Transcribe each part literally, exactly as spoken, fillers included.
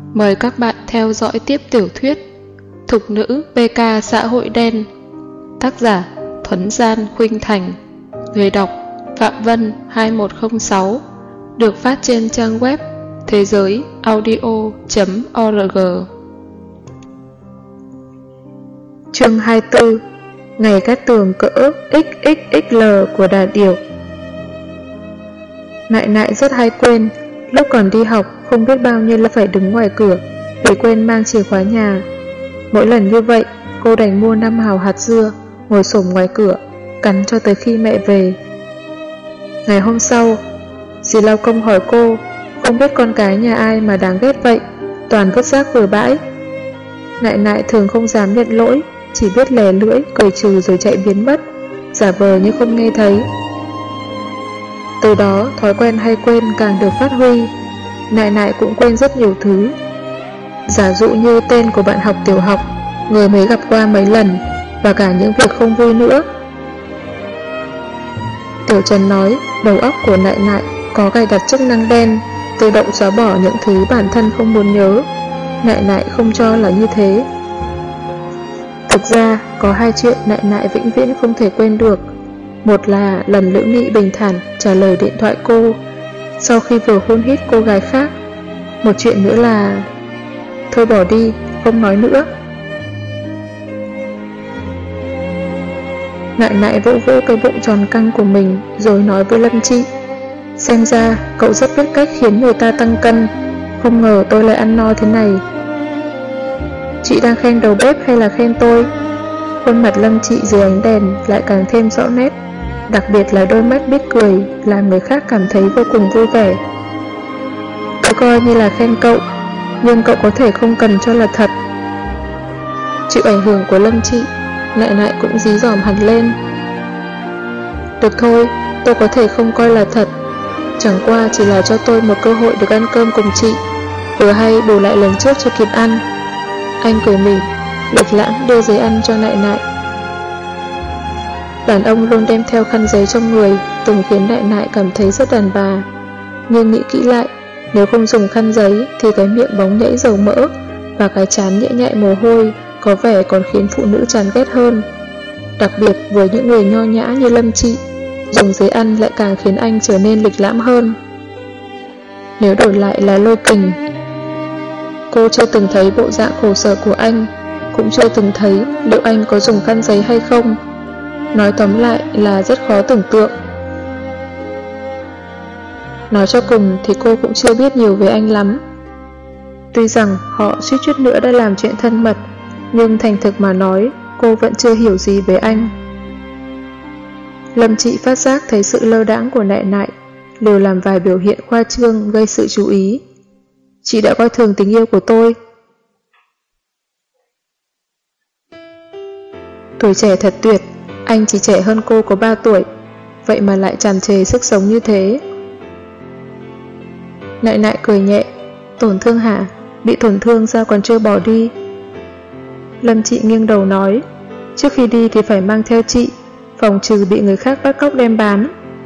Mời các bạn theo dõi tiếp tiểu thuyết Thục nữ pê ca xã hội đen. Tác giả Thuấn Gian Khuynh Thành. Người đọc Phạm Vân hai một không sáu. Được phát trên trang web thế giới audio chấm org. Chương hai mươi tư. Ngày cát tường cỡ ích ích ích lờ của Đà Điểu. Nại nại rất hay quên. Lúc còn đi học không biết bao nhiêu là phải đứng ngoài cửa để quên mang chìa khóa nhà. Mỗi lần như vậy cô đành mua năm hào hạt dưa, ngồi xổm ngoài cửa cắn cho tới khi mẹ về. Ngày hôm sau, dì lao công hỏi cô, không biết con cái nhà ai mà đáng ghét vậy, toàn vứt rác bừa bãi. Nại nại thường không dám nhận lỗi, chỉ biết lè lưỡi cười trừ rồi chạy biến mất, giả vờ như không nghe thấy. Từ đó thói quen hay quên càng được phát huy. Nại nại cũng quên rất nhiều thứ. Giả dụ như tên của bạn học tiểu học, người mới gặp qua mấy lần, và cả những việc không vui nữa. Tiểu Trần nói đầu óc của nại nại có cài đặt chức năng đen, tự động xóa bỏ những thứ bản thân không muốn nhớ. Nại nại không cho là như thế. Thực ra có hai chuyện nại nại vĩnh viễn không thể quên được. Một là lần Lữ Nghị bình thản trả lời điện thoại cô sau khi vừa hôn hít cô gái khác. Một chuyện nữa là... Thôi bỏ đi, không nói nữa. Nại nại vỗ vỗ cái bụng tròn căng của mình rồi nói với Lâm Chị, xem ra cậu rất biết cách khiến người ta tăng cân. Không ngờ tôi lại ăn no thế này. Chị đang khen đầu bếp hay là khen tôi? Khuôn mặt Lâm Chị dưới ánh đèn lại càng thêm rõ nét, đặc biệt là đôi mắt biết cười làm người khác cảm thấy vô cùng vui vẻ. Tôi coi như là khen cậu, nhưng cậu có thể không cần cho là thật. Chịu ảnh hưởng của Lâm Chị, nại nại cũng dí dỏm hẳn lên. Được thôi, tôi có thể không coi là thật, chẳng qua chỉ là cho tôi một cơ hội được ăn cơm cùng chị, vừa hay bù lại lần trước cho kịp ăn. Anh cười mỉm, lịch lãm đưa giấy ăn cho nại nại. Đàn ông luôn đem theo khăn giấy trong người, từng khiến nại nại cảm thấy rất đàn bà. Nhưng nghĩ kỹ lại, nếu không dùng khăn giấy thì cái miệng bóng nhảy dầu mỡ và cái trán nhễ nhại mồ hôi có vẻ còn khiến phụ nữ chán ghét hơn. Đặc biệt với những người nho nhã như Lâm Chị, dùng giấy ăn lại càng khiến anh trở nên lịch lãm hơn. Nếu đổi lại là Lôi Kình, cô chưa từng thấy bộ dạng khổ sở của anh, cũng chưa từng thấy liệu anh có dùng khăn giấy hay không. Nói tóm lại là rất khó tưởng tượng. Nói cho cùng thì cô cũng chưa biết nhiều về anh lắm. Tuy rằng họ suýt chút nữa đã làm chuyện thân mật, nhưng thành thực mà nói, cô vẫn chưa hiểu gì về anh. Lâm Chị phát giác thấy sự lơ đãng của nại nại, liều làm vài biểu hiện khoa trương gây sự chú ý. Chị đã coi thường tình yêu của tôi. Tuổi trẻ thật tuyệt, anh chỉ trẻ hơn cô có ba tuổi, vậy mà lại tràn trề sức sống như thế. Nại nại cười nhẹ, tổn thương hả? Bị tổn thương sao còn chưa bỏ đi? Lâm Chị nghiêng đầu nói, trước khi đi thì phải mang theo chị, phòng trừ bị người khác bắt cóc đem bán.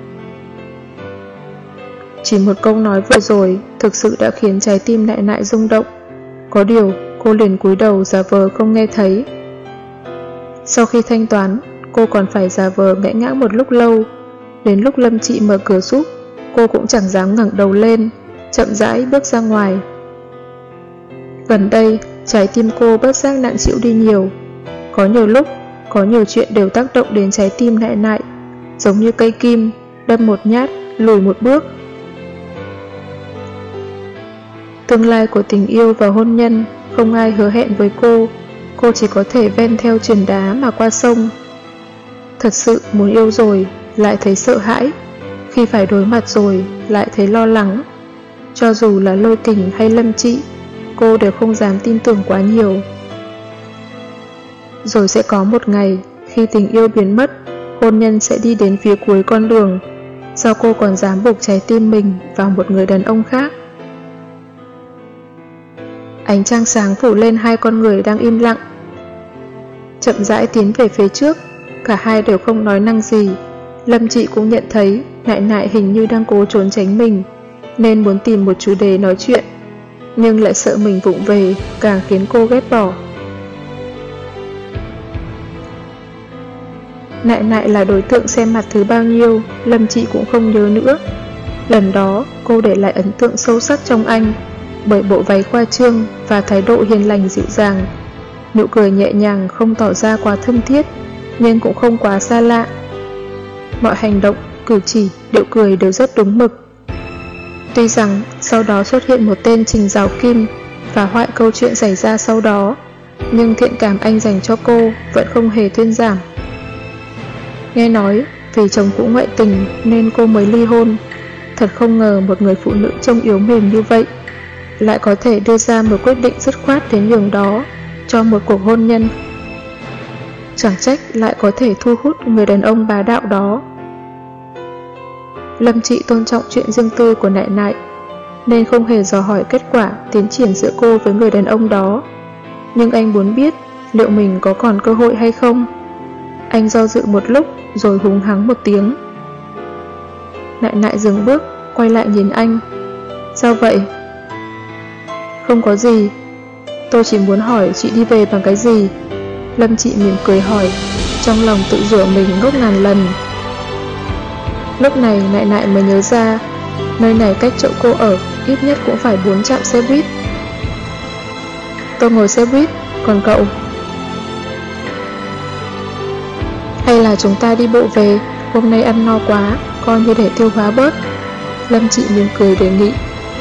Chỉ một câu nói vừa rồi thực sự đã khiến trái tim nại nại rung động. Có điều cô liền cúi đầu giả vờ không nghe thấy. Sau khi thanh toán, cô còn phải giả vờ ngẽ ngã một lúc lâu. Đến lúc Lâm Chị mở cửa giúp, cô cũng chẳng dám ngẩng đầu lên, chậm rãi bước ra ngoài. Gần đây, trái tim cô bất giác nặng chịu đi nhiều. Có nhiều lúc, có nhiều chuyện đều tác động đến trái tim nại nại, giống như cây kim, đâm một nhát, lùi một bước. Tương lai của tình yêu và hôn nhân không ai hứa hẹn với cô, cô chỉ có thể ven theo triền đá mà qua sông. Thật sự muốn yêu rồi, lại thấy sợ hãi, khi phải đối mặt rồi, lại thấy lo lắng. Cho dù là Lôi Kình hay Lâm Chị, cô đều không dám tin tưởng quá nhiều. Rồi sẽ có một ngày, khi tình yêu biến mất, hôn nhân sẽ đi đến phía cuối con đường. Sao cô còn dám buộc trái tim mình vào một người đàn ông khác? Ánh trăng sáng phủ lên hai con người đang im lặng. Chậm rãi tiến về phía trước, cả hai đều không nói năng gì. Lâm Chị cũng nhận thấy nại nại hình như đang cố trốn tránh mình, nên muốn tìm một chủ đề nói chuyện. nhưng lại sợ mình vụng về, càng khiến cô ghét bỏ. Nại nại là đối tượng xem mặt thứ bao nhiêu, Lâm Chị cũng không nhớ nữa. Lần đó, cô để lại ấn tượng sâu sắc trong anh, bởi bộ váy khoa trương và thái độ hiền lành dịu dàng. Nụ cười nhẹ nhàng không tỏ ra quá thân thiết, nhưng cũng không quá xa lạ. Mọi hành động, cử chỉ, điệu cười đều rất đúng mực. Tuy rằng sau đó xuất hiện một tên Trình Giáo Kim, phá hoại câu chuyện xảy ra sau đó, nhưng thiện cảm anh dành cho cô vẫn không hề thuyên giảm. Nghe nói vì chồng cũ ngoại tình nên cô mới ly hôn. Thật không ngờ một người phụ nữ trông yếu mềm như vậy lại có thể đưa ra một quyết định dứt khoát đến nhường đó cho một cuộc hôn nhân. Chẳng trách lại có thể thu hút người đàn ông bá đạo đó. Lâm Chị tôn trọng chuyện riêng tư của Nại Nại, nên không hề dò hỏi kết quả tiến triển giữa cô với người đàn ông đó. Nhưng anh muốn biết liệu mình có còn cơ hội hay không. Anh do dự một lúc rồi húng hắng một tiếng. Nại Nại dừng bước, quay lại nhìn anh. Sao vậy? Không có gì. Tôi chỉ muốn hỏi chị đi về bằng cái gì? Lâm Chị mỉm cười hỏi, trong lòng tự rủa mình ngốc ngàn lần. Lúc này Nại Nại mới nhớ ra, nơi này cách chỗ cô ở ít nhất cũng phải bốn trạm xe buýt. Tôi ngồi xe buýt, còn cậu? Hay là chúng ta đi bộ về, hôm nay ăn no quá, coi như để tiêu hóa bớt. Lâm Chị mỉm cười đề nghị.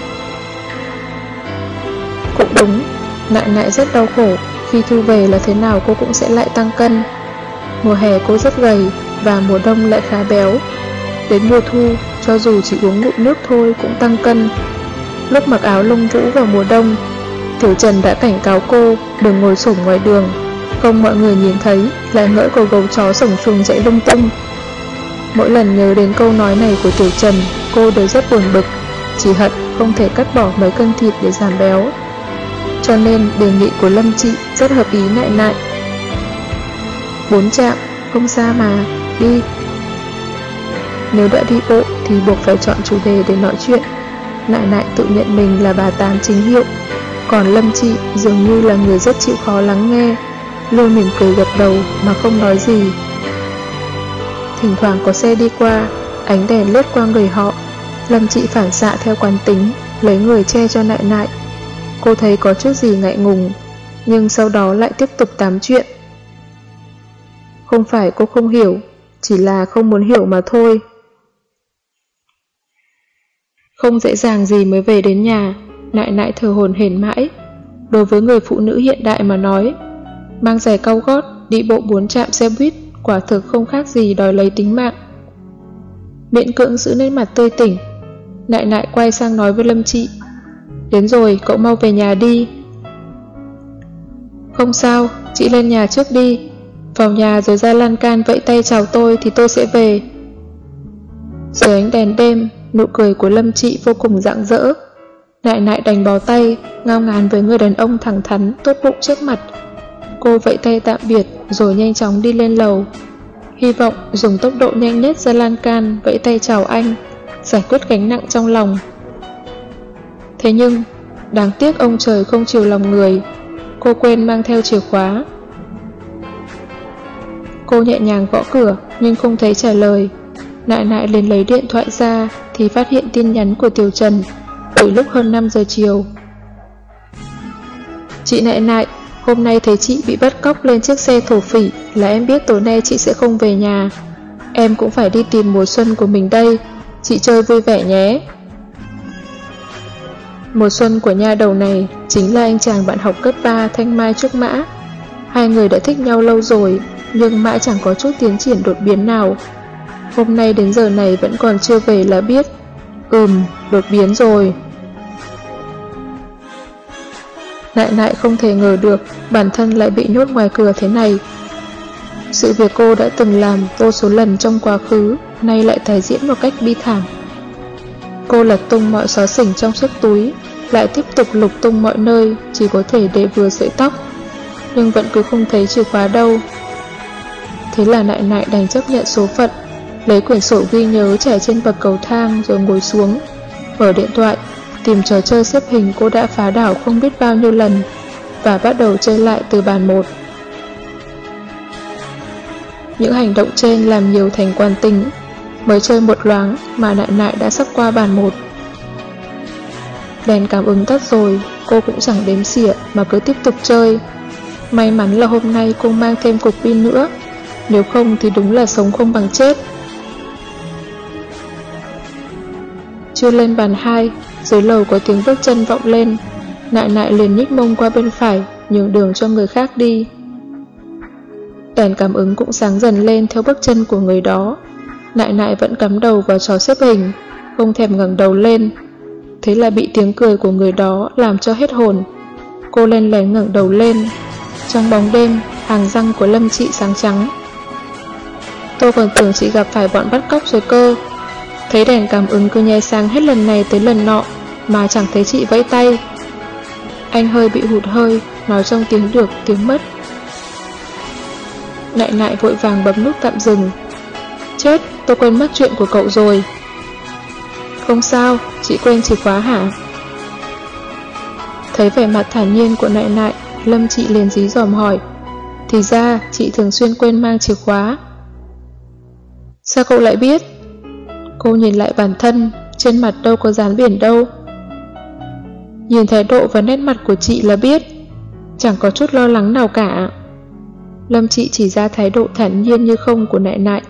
Cũng đúng, Nại Nại rất đau khổ, khi thu về là thế nào cô cũng sẽ lại tăng cân. Mùa hè cô rất gầy, và mùa đông lại khá béo. Đến mùa thu, cho dù chỉ uống ngụm nước thôi cũng tăng cân. Lúc mặc áo lông vũ vào mùa đông, Tiểu Trần đã cảnh cáo cô đừng ngồi xổm ngoài đường, không mọi người nhìn thấy lại ngỡ cô gấu chó sổng chuồng chạy lung tung. Mỗi lần nhớ đến câu nói này của Tiểu Trần, cô đều rất buồn bực, chỉ hận không thể cắt bỏ mấy cân thịt để giảm béo. Cho nên đề nghị của Lâm Chị rất hợp ý Nại Nại. Bốn trạm, không xa mà, đi. Nếu đã đi bộ thì buộc phải chọn chủ đề để nói chuyện. Nại Nại tự nhận mình là bà tám chính hiệu, còn Lâm Chị dường như là người rất chịu khó lắng nghe, luôn mỉm cười gật đầu mà không nói gì. Thỉnh thoảng có xe đi qua, ánh đèn lướt qua người họ. Lâm Chị phản xạ theo quán tính, lấy người che cho Nại Nại. Cô thấy có chút gì ngại ngùng, nhưng sau đó lại tiếp tục tám chuyện. Không phải cô không hiểu, chỉ là không muốn hiểu mà thôi. Không dễ dàng gì mới về đến nhà, Nại Nại thở hổn hển mãi. Đối với người phụ nữ hiện đại mà nói, mang giày cao gót, đi bộ bốn trạm xe buýt, quả thực không khác gì đòi lấy tính mạng. Miễn cưỡng giữ nét mặt tươi tỉnh, Nại Nại quay sang nói với Lâm Chị. Đến rồi, cậu mau về nhà đi. Không sao, chị lên nhà trước đi. Vào nhà rồi ra lan can vẫy tay chào tôi thì tôi sẽ về. Dưới ánh đèn đêm, nụ cười của Lâm Chị vô cùng rạng rỡ. Nại Nại đành bó tay, ngao ngán với người đàn ông thẳng thắn, tốt bụng trước mặt. Cô vẫy tay tạm biệt rồi nhanh chóng đi lên lầu, hy vọng dùng tốc độ nhanh nhất ra lan can vẫy tay chào anh, giải quyết gánh nặng trong lòng. Thế nhưng, đáng tiếc ông trời không chiều lòng người, cô quên mang theo chìa khóa. Cô nhẹ nhàng gõ cửa nhưng không thấy trả lời. Nại Nại liền lấy điện thoại ra thì phát hiện tin nhắn của Tiểu Trần từ lúc hơn năm giờ chiều. Chị Nại Nại, hôm nay thấy chị bị bắt cóc lên chiếc xe thổ phỉ là em biết tối nay chị sẽ không về nhà. Em cũng phải đi tìm mùa xuân của mình đây, chị chơi vui vẻ nhé. Mùa xuân của nha đầu này chính là anh chàng bạn học cấp ba Thanh Mai Trúc Mã. Hai người đã thích nhau lâu rồi, nhưng mãi chẳng có chút tiến triển đột biến nào. Hôm nay đến giờ này vẫn còn chưa về là biết. Ừm, đột biến rồi. Nại Nại không thể ngờ được bản thân lại bị nhốt ngoài cửa thế này. Sự việc cô đã từng làm vô số lần trong quá khứ nay lại tái diễn một cách bi thảm. Cô lật tung mọi xóa xỉnh trong chiếc túi, lại tiếp tục lục tung mọi nơi, chỉ có thể để vừa sợi tóc, nhưng vẫn cứ không thấy chìa khóa đâu. Thế là Nại Nại đành chấp nhận số phận, lấy quyển sổ ghi nhớ trải trên bậc cầu thang rồi ngồi xuống, mở điện thoại, tìm trò chơi xếp hình cô đã phá đảo không biết bao nhiêu lần và bắt đầu chơi lại từ bàn một. Những hành động trên làm nhiều thành quan tính, mới chơi một loáng mà Nại Nại đã sắp qua bàn một. Đèn cảm ứng tắt rồi, cô cũng chẳng đếm xỉa mà cứ tiếp tục chơi. May mắn là hôm nay cô mang thêm cục pin nữa, nếu không thì đúng là sống không bằng chết. Chưa lên bàn hai, dưới lầu có tiếng bước chân vọng lên. Nại Nại liền nhích mông qua bên phải, nhường đường cho người khác đi. Đèn cảm ứng cũng sáng dần lên theo bước chân của người đó. Nại Nại vẫn cắm đầu vào trò xếp hình, không thèm ngẩng đầu lên. Thế là bị tiếng cười của người đó làm cho hết hồn. Cô len lén ngẩng đầu lên. Trong bóng đêm, hàng răng của Lâm Chị sáng trắng. Tôi còn tưởng chị gặp phải bọn bắt cóc rồi cơ. Thấy đèn cảm ứng cứ nháy sáng hết lần này tới lần nọ mà chẳng thấy chị vẫy tay. Anh hơi bị hụt hơi, nói trong tiếng được tiếng mất. Nại Nại vội vàng bấm nút tạm dừng. Chết, tôi quên mất chuyện của cậu rồi. Không sao, chị quên chìa khóa hả? Thấy vẻ mặt thản nhiên của Nại Nại, Lâm Chị liền dí dỏm hỏi. Thì ra chị thường xuyên quên mang chìa khóa. Sao cậu lại biết? Cô nhìn lại bản thân, trên mặt đâu có dán biển đâu. Nhìn thái độ và nét mặt của chị là biết, chẳng có chút lo lắng nào cả. Lâm Chị chỉ ra thái độ thản nhiên như không của Nại Nại.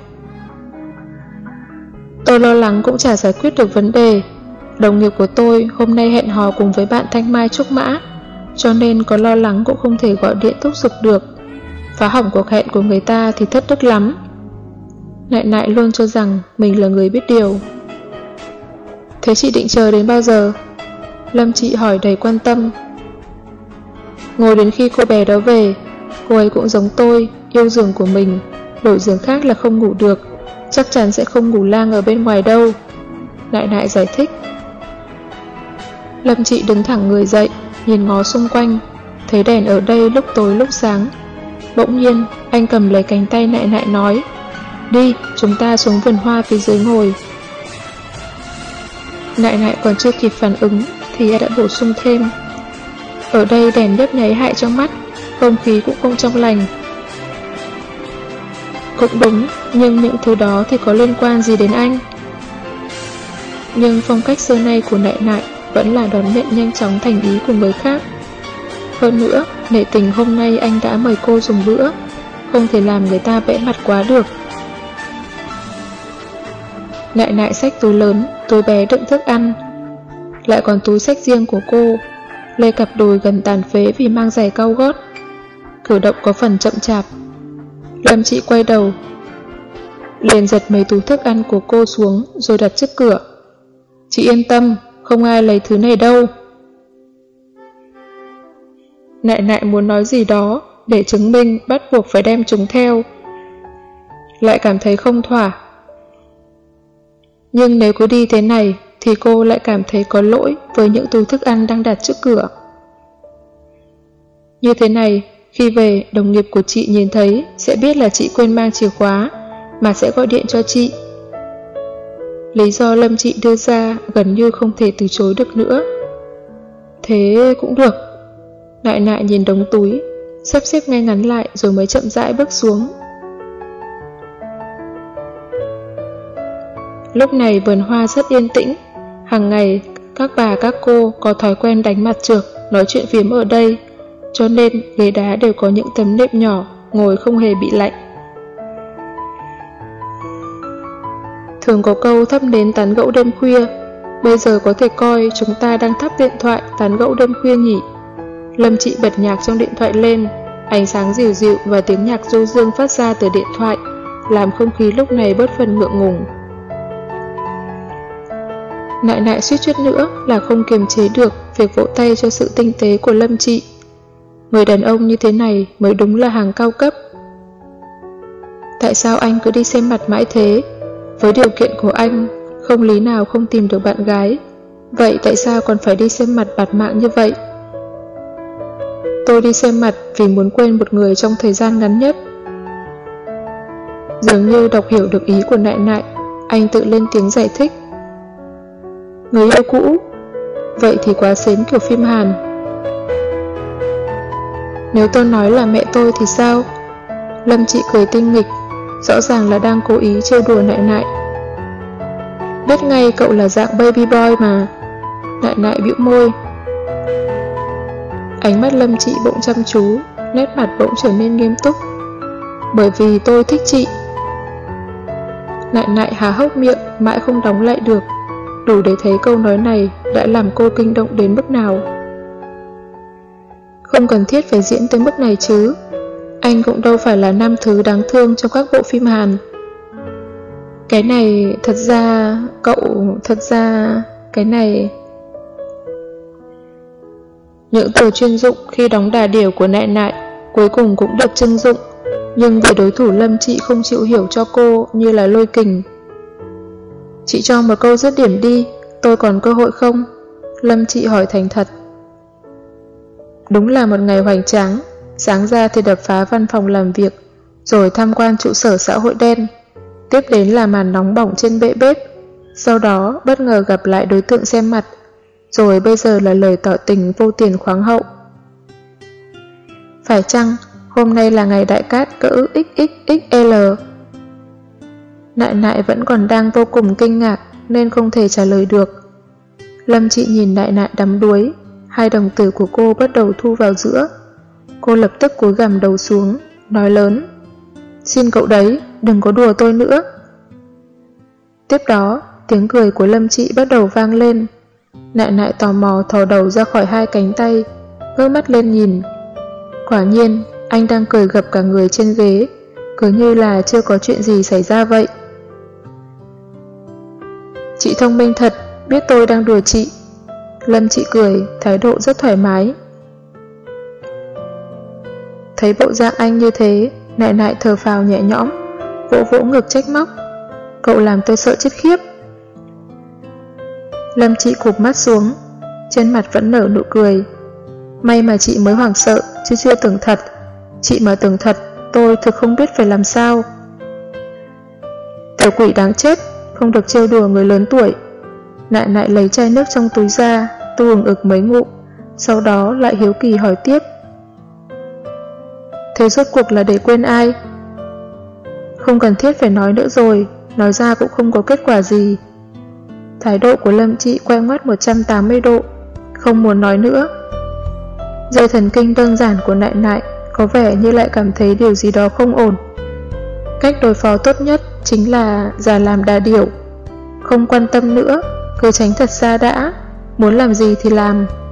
Tôi lo lắng cũng chả giải quyết được vấn đề. Đồng nghiệp của tôi hôm nay hẹn hò cùng với bạn Thanh Mai Trúc Mã, cho nên có lo lắng cũng không thể gọi điện thúc giục được. Phá hỏng cuộc hẹn của người ta thì thất đức lắm. Nại Nại luôn cho rằng mình là người biết điều. Thế chị định chờ đến bao giờ? Lâm Chị hỏi đầy quan tâm. Ngồi đến khi cô bé đó về. Cô ấy cũng giống tôi, yêu giường của mình, đổi giường khác là không ngủ được, chắc chắn sẽ không ngủ lang ở bên ngoài đâu. Nại Nại giải thích. Lâm Chị đứng thẳng người dậy, nhìn ngó xung quanh, thấy đèn ở đây lúc tối lúc sáng. Bỗng nhiên, anh cầm lấy cánh tay Nại Nại nói, đi, chúng ta xuống vườn hoa phía dưới ngồi. Nại Nại còn chưa kịp phản ứng thì anh đã bổ sung thêm, ở đây đèn nhấp nháy hại trong mắt, không khí cũng không trong lành. Cũng đúng, nhưng những thứ đó thì có liên quan gì đến anh? Nhưng phong cách xưa nay của Nại Nại vẫn là đón nhận nhanh chóng thành ý của người khác. Hơn nữa, nể tình hôm nay anh đã mời cô dùng bữa, không thể làm người ta bẽ mặt quá được. Nại Nại xách túi lớn, túi bé đựng thức ăn, lại còn túi xách riêng của cô, lê cặp đùi gần tàn phế vì mang giày cao gót. Cử động có phần chậm chạp. Lâm Chị quay đầu, liền giật mấy túi thức ăn của cô xuống rồi đặt trước cửa. Chị yên tâm, không ai lấy thứ này đâu. Nại Nại muốn nói gì đó để chứng minh bắt buộc phải đem chúng theo, lại cảm thấy không thỏa. Nhưng nếu cứ đi thế này thì cô lại cảm thấy có lỗi với những túi thức ăn đang đặt trước cửa. Như thế này, khi về đồng nghiệp của chị nhìn thấy sẽ biết là chị quên mang chìa khóa, mà sẽ gọi điện cho chị. Lý do Lâm Chị đưa ra gần như không thể từ chối được nữa. Thế cũng được. Nại Nại nhìn đống túi, sắp xếp ngay ngắn lại rồi mới chậm rãi bước xuống. Lúc này vườn hoa rất yên tĩnh. Hàng ngày, các bà các cô có thói quen đánh mặt trược, nói chuyện phiếm ở đây, cho nên ghế đá đều có những tấm nệm nhỏ, ngồi không hề bị lạnh. Thường có câu thắp nến tán gẫu đêm khuya, bây giờ có thể coi chúng ta đang thắp điện thoại tán gẫu đêm khuya nhỉ. Lâm Chị bật nhạc trong điện thoại lên, ánh sáng dịu dịu và tiếng nhạc du dương phát ra từ điện thoại, làm không khí lúc này bớt phần ngượng ngùng. Nại Nại suýt chút nữa là không kiềm chế được việc vỗ tay cho sự tinh tế của Lâm Chị. Người đàn ông như thế này mới đúng là hàng cao cấp. Tại sao anh cứ đi xem mặt mãi thế? Với điều kiện của anh, không lý nào không tìm được bạn gái. Vậy tại sao còn phải đi xem mặt bạt mạng như vậy? Tôi đi xem mặt vì muốn quên một người trong thời gian ngắn nhất. Dường như đọc hiểu được ý của Nại Nại, anh tự lên tiếng giải thích. Người yêu cũ. vậy thì quá xến kiểu phim Hàn. Nếu tôi nói là mẹ tôi thì sao? Lâm Chị cười tinh nghịch, rõ ràng là đang cố ý trêu đùa Nại Nại. Biết ngay cậu là dạng baby boy mà. Nại Nại bĩu môi. Ánh mắt Lâm Chị bỗng chăm chú, nét mặt bỗng trở nên nghiêm túc. Bởi vì tôi thích chị. Nại Nại há hốc miệng, mãi không đóng lại được, đủ để thấy câu nói này đã làm cô kinh động đến mức nào. Không cần thiết phải diễn tới mức này chứ. Anh cũng đâu phải là nam thứ đáng thương trong các bộ phim Hàn. Cái này, thật ra, cậu, thật ra, cái này... Những từ chuyên dụng khi đóng đà điểu của Nại Nại cuối cùng cũng được trưng dụng, nhưng vì đối thủ Lâm Chị không chịu hiểu cho cô như là lôi kình. Chị cho một câu dứt điểm đi, tôi còn cơ hội không? Lâm Chị hỏi thành thật. Đúng là một ngày hoành tráng, sáng ra thì đập phá văn phòng làm việc, rồi tham quan trụ sở xã hội đen, tiếp đến là màn nóng bỏng trên bệ bếp, sau đó bất ngờ gặp lại đối tượng xem mặt, rồi bây giờ là lời tỏ tình vô tiền khoáng hậu. Phải chăng hôm nay là ngày đại cát cỡ ích ích ích lờ? Nại Nại vẫn còn đang vô cùng kinh ngạc nên không thể trả lời được. Lâm Chị nhìn Nại Nại đắm đuối, hai đồng tử của cô bắt đầu thu vào giữa. Cô lập tức cúi gằm đầu xuống, nói lớn: Xin cậu đấy, đừng có đùa tôi nữa. Tiếp đó, tiếng cười của Lâm Chị bắt đầu vang lên. Nại Nại tò mò thò đầu ra khỏi hai cánh tay, ngước mắt lên nhìn. Quả nhiên, anh đang cười gập cả người trên ghế, cứ như là chưa có chuyện gì xảy ra vậy. Chị thông minh thật, biết tôi đang đùa chị. Lâm Chị cười, thái độ rất thoải mái. Thấy bộ dạng anh như thế, Nại Nại thở phào nhẹ nhõm, vỗ vỗ ngực trách móc: Cậu làm tôi sợ chết khiếp. Lâm Chị cụp mắt xuống, trên mặt vẫn nở nụ cười. May mà chị mới hoảng sợ, chứ chưa tưởng thật. Chị mà tưởng thật, tôi thực không biết phải làm sao. Tiểu quỷ đáng chết, không được trêu đùa người lớn tuổi. Nại Nại lấy chai nước trong túi ra, tu ừng ực mấy ngụm, sau đó lại hiếu kỳ hỏi tiếp: Thế rốt cuộc là để quên ai? Không cần thiết phải nói nữa rồi, nói ra cũng không có kết quả gì. Thái độ của Lâm Chị quay ngoắt một trăm tám mươi độ, không muốn nói nữa. Dây thần kinh đơn giản của Nại Nại có vẻ như lại cảm thấy điều gì đó không ổn. Cách đối phó tốt nhất chính là giả làm đà điểu, không quan tâm nữa, cứ tránh thật xa đã, muốn làm gì thì làm.